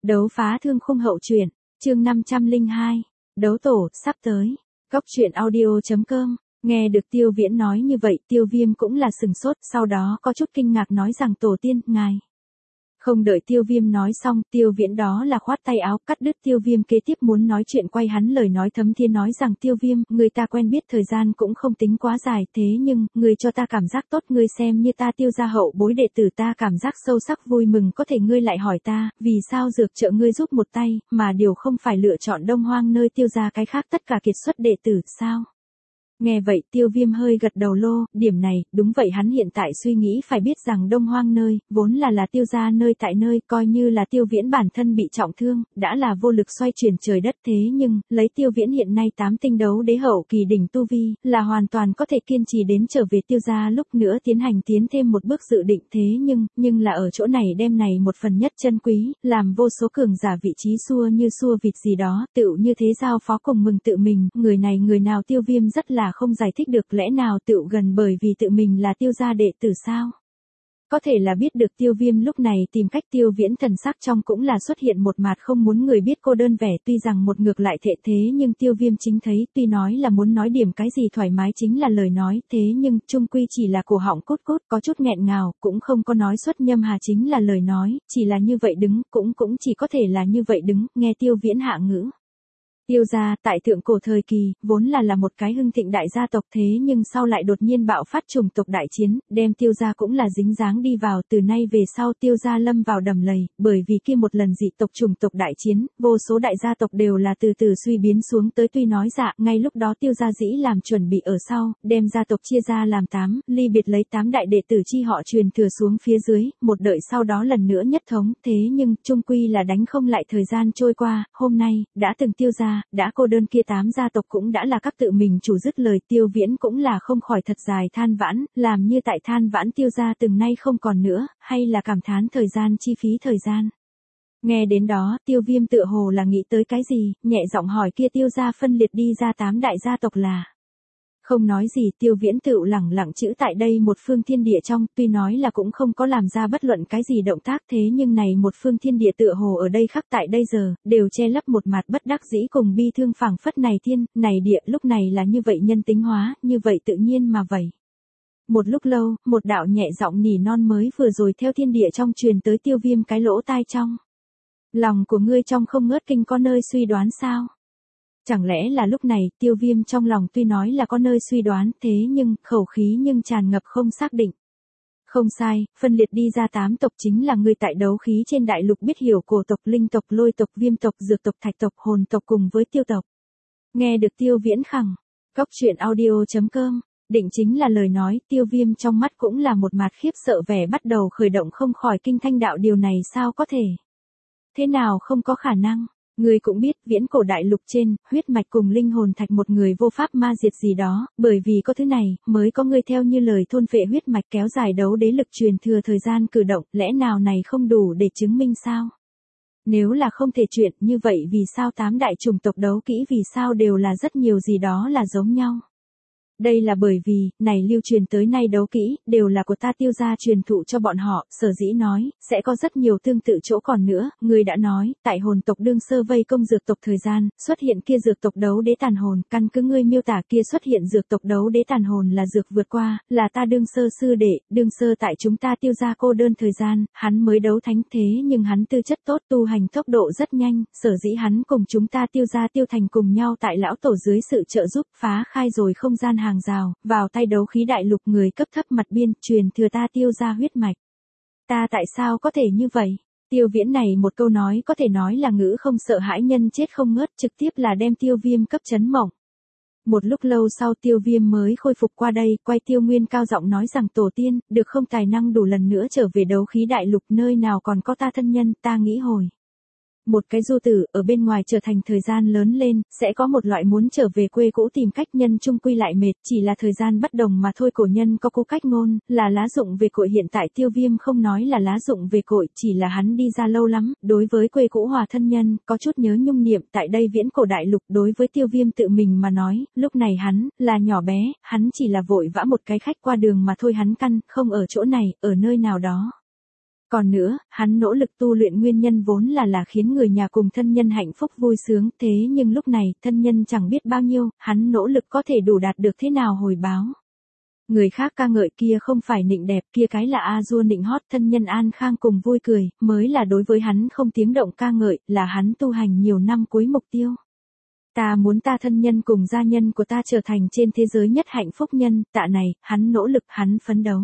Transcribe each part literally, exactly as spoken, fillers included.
Đấu phá thương khung hậu truyện, chương năm trăm lẻ hai, đấu tổ, sắp tới. Cốc truyện audio chấm com, nghe được Tiêu Viễn nói như vậy, Tiêu Viêm cũng là sừng sốt, sau đó có chút kinh ngạc nói rằng tổ tiên, ngài. Không đợi Tiêu Viêm nói xong, Tiêu Viễn đó là khoát tay áo, cắt đứt Tiêu Viêm kế tiếp muốn nói chuyện, quay hắn lời nói thấm thiên nói rằng Tiêu Viêm, người ta quen biết thời gian cũng không tính quá dài, thế nhưng, người cho ta cảm giác tốt, ngươi xem như ta Tiêu gia hậu bối đệ tử, ta cảm giác sâu sắc vui mừng, có thể ngươi lại hỏi ta, vì sao dược trợ ngươi giúp một tay, mà điều không phải lựa chọn Đông Hoang nơi Tiêu gia cái khác tất cả kiệt xuất đệ tử, sao? Nghe vậy Tiêu Viêm hơi gật đầu lô, điểm này, đúng vậy, hắn hiện tại suy nghĩ phải biết rằng Đông Hoang nơi, vốn là là Tiêu gia nơi tại nơi, coi như là Tiêu Viễn bản thân bị trọng thương, đã là vô lực xoay chuyển trời đất, thế nhưng, lấy Tiêu Viễn hiện nay tám tinh đấu đế hậu kỳ đỉnh tu vi, là hoàn toàn có thể kiên trì đến trở về Tiêu gia lúc nữa tiến hành tiến thêm một bước dự định, thế nhưng, nhưng là ở chỗ này đem này một phần nhất chân quý, làm vô số cường giả vị trí xua như xua vịt gì đó, tựu như thế giao phó cùng mừng tự mình, người này người nào Tiêu Viêm rất là không giải thích được, lẽ nào tựu gần bởi vì tự mình là Tiêu gia đệ tử sao? Có thể là biết được Tiêu Viêm lúc này tìm cách, Tiêu Viễn thần sắc trong cũng là xuất hiện một mặt không muốn người biết cô đơn vẻ, tuy rằng một ngược lại thệ thế nhưng Tiêu Viêm chính thấy, tuy nói là muốn nói điểm cái gì thoải mái chính là lời nói, thế nhưng, chung quy chỉ là cổ họng cốt cốt, có chút nghẹn ngào, cũng không có nói xuất nhâm hà chính là lời nói, chỉ là như vậy đứng, cũng cũng chỉ có thể là như vậy đứng, nghe Tiêu Viễn hạ ngữ. Tiêu gia, tại thượng cổ thời kỳ, vốn là là một cái hưng thịnh đại gia tộc, thế nhưng sau lại đột nhiên bạo phát chủng tộc đại chiến, đem Tiêu gia cũng là dính dáng đi vào, từ nay về sau Tiêu gia lâm vào đầm lầy, bởi vì kia một lần dị tộc chủng tộc đại chiến, vô số đại gia tộc đều là từ từ suy biến xuống tới, tuy nói dạ, ngay lúc đó Tiêu gia dĩ làm chuẩn bị ở sau, đem gia tộc chia ra làm tám, ly biệt lấy tám đại đệ tử chi họ truyền thừa xuống phía dưới, một đợi sau đó lần nữa nhất thống, thế nhưng, chung quy là đánh không lại thời gian trôi qua, hôm nay, đã từng Tiêu gia đã cô đơn kia tám gia tộc cũng đã là các tự mình chủ, dứt lời Tiêu Viễn cũng là không khỏi thật dài than vãn, làm như tại than vãn Tiêu gia từng nay không còn nữa, hay là cảm thán thời gian chi phí thời gian. Nghe đến đó, Tiêu Viêm tựa hồ là nghĩ tới cái gì, nhẹ giọng hỏi kia Tiêu gia phân liệt đi ra tám đại gia tộc là. Không nói gì, Tiêu Viễn tựu lẳng lặng chữ tại đây một phương thiên địa trong, tuy nói là cũng không có làm ra bất luận cái gì động tác, thế nhưng này một phương thiên địa tựa hồ ở đây khắc tại đây giờ, đều che lấp một mặt bất đắc dĩ cùng bi thương phảng phất, này thiên, này địa, lúc này là như vậy nhân tính hóa, như vậy tự nhiên mà vậy. Một lúc lâu, một đạo nhẹ giọng nỉ non mới vừa rồi theo thiên địa trong truyền tới Tiêu Viêm cái lỗ tai trong. Lòng của ngươi trong không ngớt kinh có nơi suy đoán sao? Chẳng lẽ là lúc này, Tiêu Viêm trong lòng tuy nói là có nơi suy đoán, thế nhưng, khẩu khí nhưng tràn ngập không xác định. Không sai, phân liệt đi ra tám tộc chính là người tại đấu khí trên đại lục biết hiểu cổ tộc, linh tộc, lôi tộc, viêm tộc, dược tộc, thạch tộc, hồn tộc cùng với tiêu tộc. Nghe được Tiêu Viễn khẳng, cốc truyện audio chấm com, định chính là lời nói, Tiêu Viêm trong mắt cũng là một mặt khiếp sợ vẻ bắt đầu khởi động không khỏi kinh thanh đạo, điều này sao có thể? Thế nào không có khả năng? Ngươi cũng biết, viễn cổ đại lục trên, huyết mạch cùng linh hồn thạch một người vô pháp ma diệt gì đó, bởi vì có thứ này, mới có ngươi theo như lời thôn phệ huyết mạch kéo dài đấu đế lực truyền thừa thời gian cử động, lẽ nào này không đủ để chứng minh sao? Nếu là không thể chuyện, như vậy vì sao tám đại chủng tộc đấu kỹ vì sao đều là rất nhiều gì đó là giống nhau? Đây là bởi vì, này lưu truyền tới nay đấu kỹ, đều là của ta Tiêu gia truyền thụ cho bọn họ, sở dĩ nói, sẽ có rất nhiều tương tự chỗ còn nữa, người đã nói, tại hồn tộc đương sơ vây công dược tộc thời gian, xuất hiện kia dược tộc đấu đế tàn hồn, căn cứ ngươi miêu tả kia xuất hiện dược tộc đấu đế tàn hồn là dược vượt qua, là ta đương sơ sư đệ, đương sơ tại chúng ta Tiêu gia cô đơn thời gian, hắn mới đấu thánh, thế nhưng hắn tư chất tốt, tu hành tốc độ rất nhanh, sở dĩ hắn cùng chúng ta Tiêu gia Tiêu thành cùng nhau tại lão tổ dưới sự trợ giúp phá khai rồi không gian hàng rào, vào tay đấu khí đại lục người cấp thấp mặt biên, truyền thừa ta Tiêu gia huyết mạch. Ta tại sao có thể như vậy? Tiêu Viễn này một câu nói có thể nói là ngữ không sợ hãi nhân chết không ngớt, trực tiếp là đem Tiêu Viêm cấp chấn mộng. Một lúc lâu sau Tiêu Viêm mới khôi phục qua đây, quay Tiêu Nguyên cao giọng nói rằng tổ tiên, được không tài năng đủ lần nữa trở về đấu khí đại lục, nơi nào còn có ta thân nhân, ta nghĩ hồi. Một cái du tử, ở bên ngoài trở thành thời gian lớn lên, sẽ có một loại muốn trở về quê cũ tìm cách nhân chung quy lại mệt, chỉ là thời gian bất đồng mà thôi, cổ nhân có cú cách ngôn, là lá dụng về cội, hiện tại Tiêu Viêm không nói là lá dụng về cội, chỉ là hắn đi ra lâu lắm, đối với quê cũ hòa thân nhân, có chút nhớ nhung niệm, tại đây viễn cổ đại lục, đối với Tiêu Viêm tự mình mà nói, lúc này hắn, là nhỏ bé, hắn chỉ là vội vã một cái khách qua đường mà thôi, hắn căn, không ở chỗ này, ở nơi nào đó. Còn nữa, hắn nỗ lực tu luyện nguyên nhân vốn là là khiến người nhà cùng thân nhân hạnh phúc vui sướng, thế nhưng lúc này, thân nhân chẳng biết bao nhiêu, hắn nỗ lực có thể đủ đạt được thế nào hồi báo. Người khác ca ngợi kia không phải nịnh đẹp, kia cái là a dua nịnh hót, thân nhân an khang cùng vui cười, mới là đối với hắn không tiếng động ca ngợi, là hắn tu hành nhiều năm cuối mục tiêu. Ta muốn ta thân nhân cùng gia nhân của ta trở thành trên thế giới nhất hạnh phúc nhân, tạ này, hắn nỗ lực, hắn phấn đấu.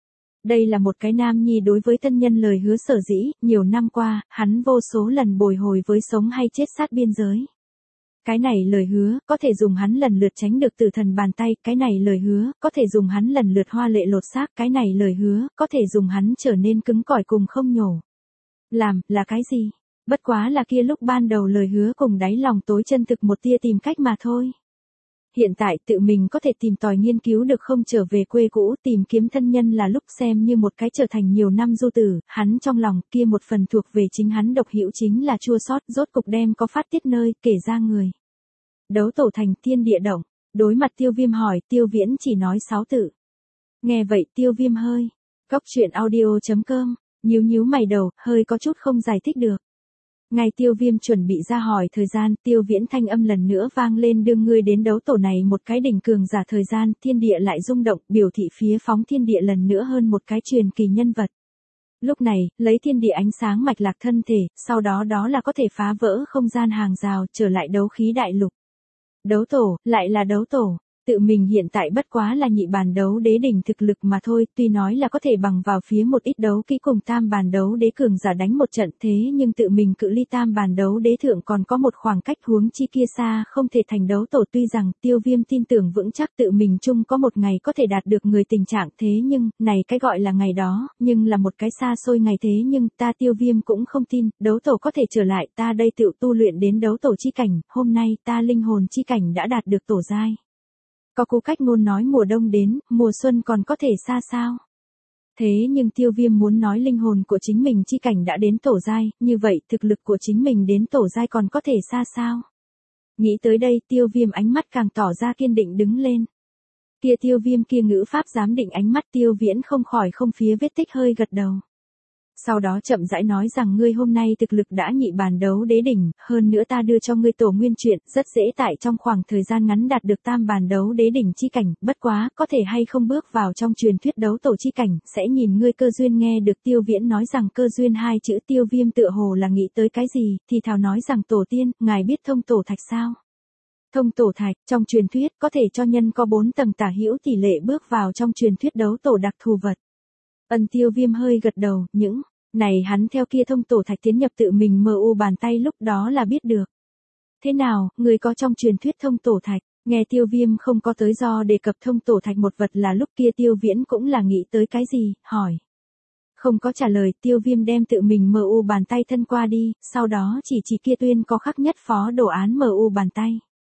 Đây là một cái nam nhi đối với thân nhân lời hứa sở dĩ, nhiều năm qua, hắn vô số lần bồi hồi với sống hay chết sát biên giới. Cái này lời hứa, có thể dùng hắn lần lượt tránh được tử thần bàn tay, cái này lời hứa, có thể dùng hắn lần lượt hoa lệ lột xác, cái này lời hứa, có thể dùng hắn trở nên cứng cỏi cùng không nhổ. Làm, là cái gì? Bất quá là kia lúc ban đầu lời hứa cùng đáy lòng tối chân thực một tia tìm cách mà thôi. Hiện tại tự mình có thể tìm tòi nghiên cứu được không trở về quê cũ tìm kiếm thân nhân là lúc xem như một cái trở thành nhiều năm du tử, hắn trong lòng kia một phần thuộc về chính hắn độc hữu chính là chua xót rốt cục đem có phát tiết nơi kể ra người. Đấu tổ thành thiên địa động, đối mặt Tiêu Viêm hỏi Tiêu Viễn chỉ nói sáu tự. Nghe vậy Tiêu Viêm hơi, góc truyện audio chấm com, nhíu nhíu mày đầu, hơi có chút không giải thích được. Ngay Tiêu Viêm chuẩn bị ra hỏi thời gian, Tiêu Viễn thanh âm lần nữa vang lên đưa ngươi đến đấu tổ này một cái đỉnh cường giả thời gian, thiên địa lại rung động, biểu thị phía phóng thiên địa lần nữa hơn một cái truyền kỳ nhân vật. Lúc này, lấy thiên địa ánh sáng mạch lạc thân thể, sau đó đó là có thể phá vỡ không gian hàng rào, trở lại đấu khí đại lục. Đấu tổ, lại là đấu tổ. Tự mình hiện tại bất quá là nhị bàn đấu đế đỉnh thực lực mà thôi, tuy nói là có thể bằng vào phía một ít đấu kỹ cùng tam bàn đấu đế cường giả đánh một trận thế nhưng tự mình cự ly tam bàn đấu đế thượng còn có một khoảng cách huống chi kia xa không thể thành đấu tổ tuy rằng Tiêu Viêm tin tưởng vững chắc tự mình chung có một ngày có thể đạt được người tình trạng thế nhưng, này cái gọi là ngày đó, nhưng là một cái xa xôi ngày thế nhưng ta Tiêu Viêm cũng không tin, đấu tổ có thể trở lại ta đây tự tu luyện đến đấu tổ chi cảnh, hôm nay ta linh hồn chi cảnh đã đạt được tổ giai. Có cú cách ngôn nói mùa đông đến, mùa xuân còn có thể xa sao? Thế nhưng Tiêu Viêm muốn nói linh hồn của chính mình chi cảnh đã đến tổ giai, như vậy thực lực của chính mình đến tổ giai còn có thể xa sao? Nghĩ tới đây Tiêu Viêm ánh mắt càng tỏ ra kiên định đứng lên. Kia Tiêu Viêm kia ngữ pháp giám định ánh mắt Tiêu Viễn không khỏi không phía vết tích hơi gật đầu. Sau đó chậm rãi nói rằng ngươi hôm nay thực lực đã nhị bàn đấu đế đỉnh, hơn nữa ta đưa cho ngươi tổ nguyên truyện, rất dễ tại trong khoảng thời gian ngắn đạt được tam bàn đấu đế đỉnh chi cảnh, bất quá, có thể hay không bước vào trong truyền thuyết đấu tổ chi cảnh, sẽ nhìn ngươi cơ duyên nghe được Tiêu Viễn nói rằng cơ duyên hai chữ Tiêu Viêm tựa hồ là nghĩ tới cái gì, thì thào nói rằng tổ tiên, ngài biết thông tổ thạch sao? Thông tổ thạch, trong truyền thuyết, có thể cho nhân có bốn tầng tả hữu tỷ lệ bước vào trong truyền thuyết đấu tổ đặc thù vật. Ân Tiêu Viêm hơi gật đầu, những này hắn theo kia thông tổ thạch tiến nhập tự mình mờ u bàn tay lúc đó là biết được. Thế nào, người có trong truyền thuyết thông tổ thạch, nghe Tiêu Viêm không có tới do đề cập thông tổ thạch một vật là lúc kia Tiêu Viễn cũng là nghĩ tới cái gì, hỏi. Không có trả lời, Tiêu Viêm đem tự mình mờ u bàn tay thân qua đi, sau đó chỉ chỉ kia tuyên có khắc nhất phó đồ án mờ u bàn tay.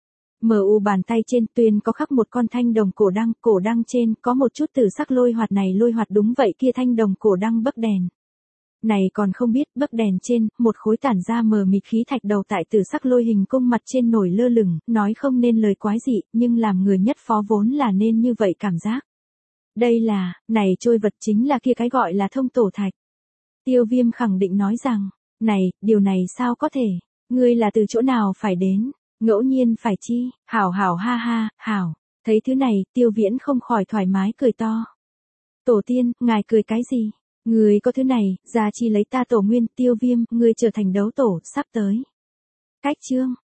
Mờ u bàn tay trên tuyên có khắc một con thanh đồng cổ đăng, cổ đăng trên có một chút tử sắc lôi hoạt này lôi hoạt đúng vậy kia thanh đồng cổ đăng bấc đèn. Này còn không biết, bấc đèn trên, một khối tản ra mờ mịt khí thạch đầu tại tử sắc lôi hình cung mặt trên nổi lơ lửng, nói không nên lời quái dị, nhưng làm người nhất phó vốn là nên như vậy cảm giác. Đây là, này trôi vật chính là kia cái gọi là thông tổ thạch. Tiêu Viêm khẳng định nói rằng, này, điều này sao có thể, ngươi là từ chỗ nào phải đến, ngẫu nhiên phải chi, hảo hảo ha ha, hảo, thấy thứ này, Tiêu Viễn không khỏi thoải mái cười to. Tổ tiên, ngài cười cái gì? Người có thứ này, ra chi lấy ta tổ nguyên Tiêu Viêm, ngươi trở thành đấu tổ, sắp tới. Cách chương.